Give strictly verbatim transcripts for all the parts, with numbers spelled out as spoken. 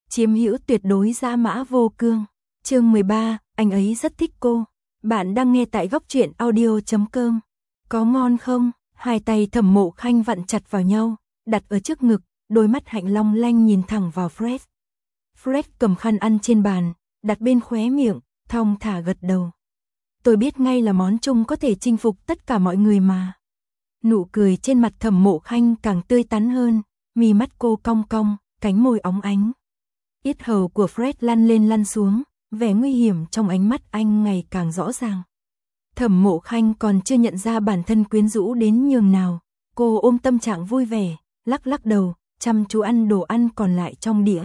chiếm hữu tuyệt đối dã mã vô cương. Chương mười ba, anh ấy rất thích cô. Bạn đang nghe tại góc truyện audio chấm com. Có ngon không? Hai tay Thẩm Mộ Khanh vặn chặt vào nhau, đặt ở trước ngực, đôi mắt hạnh long lanh nhìn thẳng vào Fred. Fred cầm khăn ăn trên bàn, đặt bên khóe miệng, thong thả gật đầu. Tôi biết ngay là món chung có thể chinh phục tất cả mọi người mà. Nụ cười trên mặt Thẩm Mộ Khanh càng tươi tắn hơn, mi mắt cô cong cong, cánh môi óng ánh. Yết hầu của Fred lăn lên lăn xuống, vẻ nguy hiểm trong ánh mắt anh ngày càng rõ ràng. Thẩm Mộ Khanh còn chưa nhận ra bản thân quyến rũ đến nhường nào, cô ôm tâm trạng vui vẻ, lắc lắc đầu, chăm chú ăn đồ ăn còn lại trong đĩa.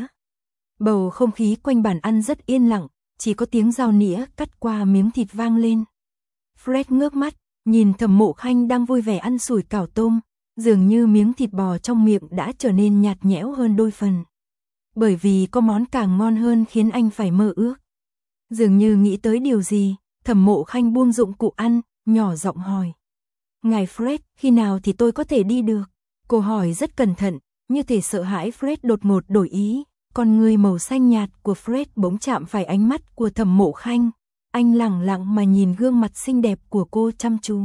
Bầu không khí quanh bàn ăn rất yên lặng, chỉ có tiếng dao nĩa cắt qua miếng thịt vang lên. Fred ngước mắt, nhìn Thẩm Mộ Khanh đang vui vẻ ăn sủi cảo tôm, dường như miếng thịt bò trong miệng đã trở nên nhạt nhẽo hơn đôi phần. Bởi vì có món càng ngon hơn khiến anh phải mơ ước. Dường như nghĩ tới điều gì, Thẩm Mộ Khanh buông dụng cụ ăn, nhỏ giọng hỏi. Ngài Fred, khi nào thì tôi có thể đi được? Cô hỏi rất cẩn thận, như thể sợ hãi Fred đột ngột đổi ý. Con người màu xanh nhạt của Fred bỗng chạm phải ánh mắt của Thẩm Mộ Khanh. Anh lẳng lặng mà nhìn gương mặt xinh đẹp của cô chăm chú.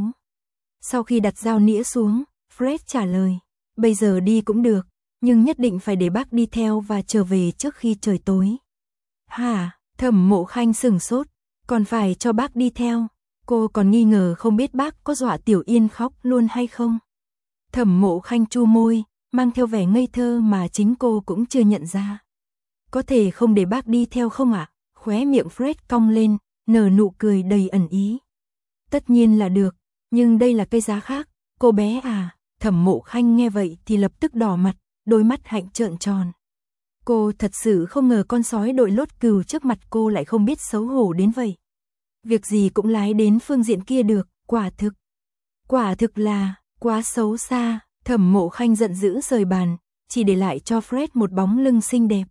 Sau khi đặt dao nĩa xuống, Fred trả lời. Bây giờ đi cũng được, nhưng nhất định phải để bác đi theo và trở về trước khi trời tối. Hả? Thẩm Mộ Khanh sửng sốt. Còn phải cho bác đi theo? Cô còn nghi ngờ không biết bác có dọa Tiểu Yên khóc luôn hay không. Thẩm Mộ Khanh chu môi, mang theo vẻ ngây thơ mà chính cô cũng chưa nhận ra. Có thể không để bác đi theo không ạ? À? Khóe miệng Fred cong lên, nở nụ cười đầy ẩn ý. Tất nhiên là được, nhưng đây là cái giá khác, cô bé à. Thẩm Mộ Khanh nghe vậy thì lập tức đỏ mặt, đôi mắt hạnh trợn tròn. Cô thật sự không ngờ con sói đội lốt cừu trước mặt cô lại không biết xấu hổ đến vậy. Việc gì cũng lái đến phương diện kia được, quả thực. Quả thực là, quá xấu xa. Thẩm Mộ Khanh giận dữ rời bàn, chỉ để lại cho Fred một bóng lưng xinh đẹp.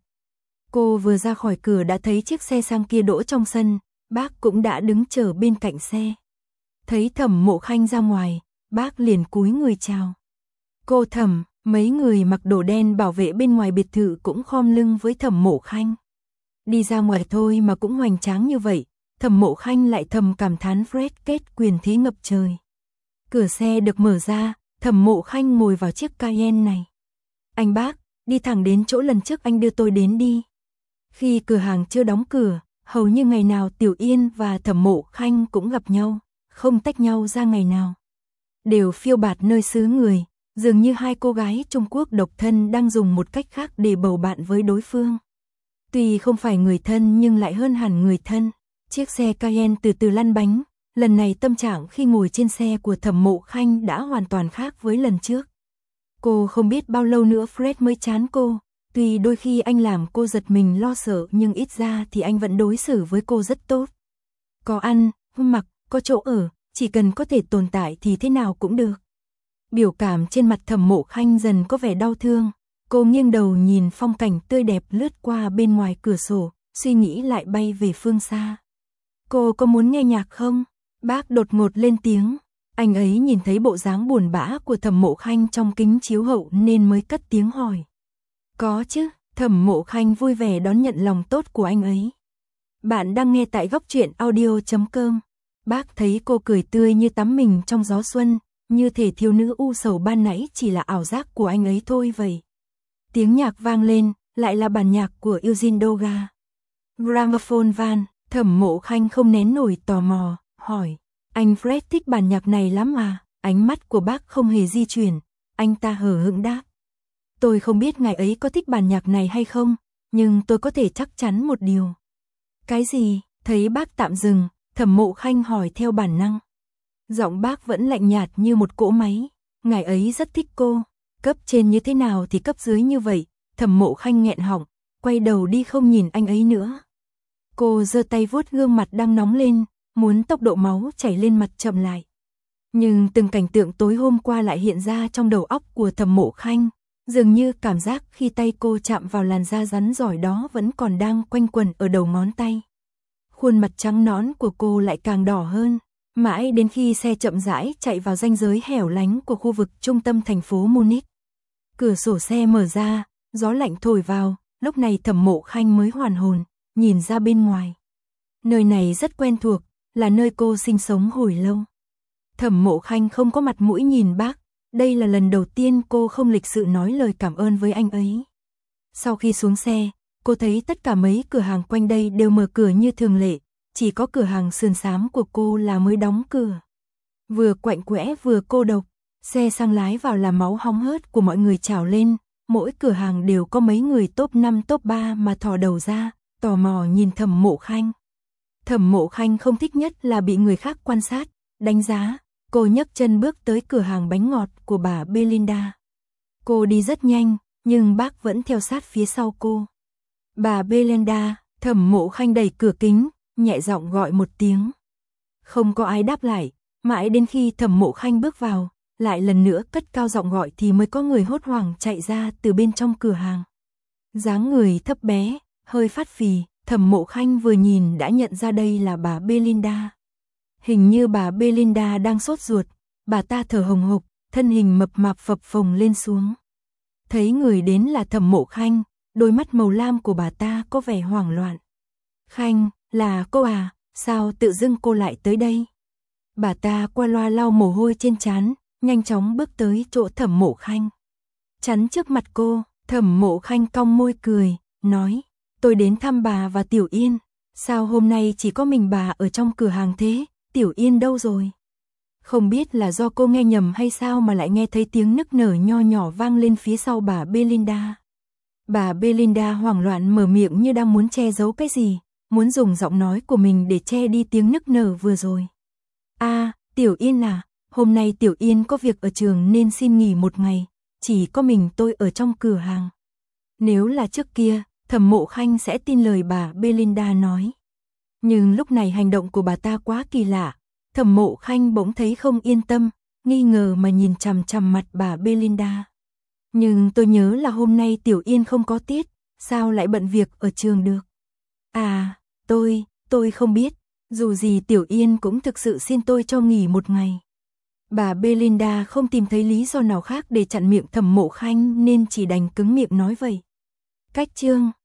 Cô vừa ra khỏi cửa đã thấy chiếc xe sang kia đỗ trong sân, bác cũng đã đứng chờ bên cạnh xe. Thấy Thẩm Mộ Khanh ra ngoài, bác liền cúi người chào. Cô Thẩm, mấy người mặc đồ đen bảo vệ bên ngoài biệt thự cũng khom lưng với Thẩm Mộ Khanh. Đi ra ngoài thôi mà cũng hoành tráng như vậy, Thẩm Mộ Khanh lại thầm cảm thán Fred kết quyền thế ngập trời. Cửa xe được mở ra, Thẩm Mộ Khanh ngồi vào chiếc Cayenne này. Anh bác, đi thẳng đến chỗ lần trước anh đưa tôi đến đi. Khi cửa hàng chưa đóng cửa, hầu như ngày nào Tiểu Yên và Thẩm Mộ Khanh cũng gặp nhau, không tách nhau ra ngày nào. Đều phiêu bạt nơi xứ người, dường như hai cô gái Trung Quốc độc thân đang dùng một cách khác để bầu bạn với đối phương. Tuy không phải người thân nhưng lại hơn hẳn người thân. Chiếc xe Cayenne từ từ lăn bánh, lần này tâm trạng khi ngồi trên xe của Thẩm Mộ Khanh đã hoàn toàn khác với lần trước. Cô không biết bao lâu nữa Fred mới chán cô, tuy đôi khi anh làm cô giật mình lo sợ nhưng ít ra thì anh vẫn đối xử với cô rất tốt. Có ăn, mặc, có chỗ ở, chỉ cần có thể tồn tại thì thế nào cũng được. Biểu cảm trên mặt Thẩm Mộ Khanh dần có vẻ đau thương, cô nghiêng đầu nhìn phong cảnh tươi đẹp lướt qua bên ngoài cửa sổ, suy nghĩ lại bay về phương xa. Cô có muốn nghe nhạc không? Bác đột ngột lên tiếng. Anh ấy nhìn thấy bộ dáng buồn bã của Thẩm Mộ Khanh trong kính chiếu hậu nên mới cất tiếng hỏi. Có chứ, Thẩm Mộ Khanh vui vẻ đón nhận lòng tốt của anh ấy. Bạn đang nghe tại góc truyện audio chấm com. Bác thấy cô cười tươi như tắm mình trong gió xuân, như thể thiếu nữ u sầu ban nãy chỉ là ảo giác của anh ấy thôi vậy. Tiếng nhạc vang lên, lại là bản nhạc của Eugene Doga. Gramophone van. Thẩm Mộ Khanh không nén nổi tò mò, hỏi. Anh Fred thích bản nhạc này lắm à? Ánh mắt của bác không hề di chuyển, anh ta hờ hững đáp. Tôi không biết ngài ấy có thích bản nhạc này hay không, nhưng tôi có thể chắc chắn một điều. Cái gì? Thấy bác tạm dừng, Thẩm Mộ Khanh hỏi theo bản năng. Giọng bác vẫn lạnh nhạt như một cỗ máy. Ngài ấy rất thích cô. Cấp trên như thế nào thì cấp dưới như vậy. Thẩm Mộ Khanh nghẹn họng, quay đầu đi không nhìn anh ấy nữa. Cô giơ tay vuốt gương mặt đang nóng lên, muốn tốc độ máu chảy lên mặt chậm lại. Nhưng từng cảnh tượng tối hôm qua lại hiện ra trong đầu óc của Thẩm Mộ Khanh, dường như cảm giác khi tay cô chạm vào làn da rắn giỏi đó vẫn còn đang quanh quẩn ở đầu ngón tay. Khuôn mặt trắng nõn của cô lại càng đỏ hơn, mãi đến khi xe chậm rãi chạy vào ranh giới hẻo lánh của khu vực trung tâm thành phố Munich. Cửa sổ xe mở ra, gió lạnh thổi vào, lúc này Thẩm Mộ Khanh mới hoàn hồn, nhìn ra bên ngoài. Nơi này rất quen thuộc, là nơi cô sinh sống hồi lâu. Thẩm Mộ Khanh không có mặt mũi nhìn bác, đây là lần đầu tiên cô không lịch sự nói lời cảm ơn với anh ấy. Sau khi xuống xe, cô thấy tất cả mấy cửa hàng quanh đây đều mở cửa như thường lệ, chỉ có cửa hàng sườn xám của cô là mới đóng cửa. Vừa quạnh quẽ vừa cô độc, xe sang lái vào là máu hóng hớt của mọi người trào lên, mỗi cửa hàng đều có mấy người top năm top ba mà thò đầu ra, tò mò nhìn Thẩm Mộ Khanh. Thẩm Mộ Khanh không thích nhất là bị người khác quan sát, đánh giá, cô nhấc chân bước tới cửa hàng bánh ngọt của bà Belinda. Cô đi rất nhanh, nhưng bác vẫn theo sát phía sau cô. Bà Belinda, Thẩm Mộ Khanh đẩy cửa kính, nhẹ giọng gọi một tiếng. Không có ai đáp lại, mãi đến khi Thẩm Mộ Khanh bước vào, lại lần nữa cất cao giọng gọi thì mới có người hốt hoảng chạy ra từ bên trong cửa hàng. Dáng người thấp bé, hơi phát phì, Thẩm Mộ Khanh vừa nhìn đã nhận ra đây là bà Belinda. Hình như bà Belinda đang sốt ruột, bà ta thở hồng hộc, thân hình mập mạp phập phồng lên xuống. Thấy người đến là Thẩm Mộ Khanh, đôi mắt màu lam của bà ta có vẻ hoảng loạn. Khanh, là cô à, sao tự dưng cô lại tới đây? Bà ta qua loa lau mồ hôi trên trán, nhanh chóng bước tới chỗ Thẩm Mộ Khanh. Chắn trước mặt cô, Thẩm Mộ Khanh cong môi cười, nói, tôi đến thăm bà và Tiểu Yên, sao hôm nay chỉ có mình bà ở trong cửa hàng thế, Tiểu Yên đâu rồi? Không biết là do cô nghe nhầm hay sao mà lại nghe thấy tiếng nức nở nho nhỏ vang lên phía sau bà Belinda. Bà Belinda hoảng loạn mở miệng như đang muốn che giấu cái gì, muốn dùng giọng nói của mình để che đi tiếng nức nở vừa rồi. À, Tiểu Yên à, hôm nay Tiểu Yên có việc ở trường nên xin nghỉ một ngày, chỉ có mình tôi ở trong cửa hàng. Nếu là trước kia, Thẩm Mộ Khanh sẽ tin lời bà Belinda nói. Nhưng lúc này hành động của bà ta quá kỳ lạ, Thẩm Mộ Khanh bỗng thấy không yên tâm, nghi ngờ mà nhìn chằm chằm mặt bà Belinda. Nhưng tôi nhớ là hôm nay Tiểu Yên không có tiết, sao lại bận việc ở trường được? À, tôi, tôi không biết, dù gì Tiểu Yên cũng thực sự xin tôi cho nghỉ một ngày. Bà Belinda không tìm thấy lý do nào khác để chặn miệng Thẩm Mộ Khanh nên chỉ đành cứng miệng nói vậy. Cách chương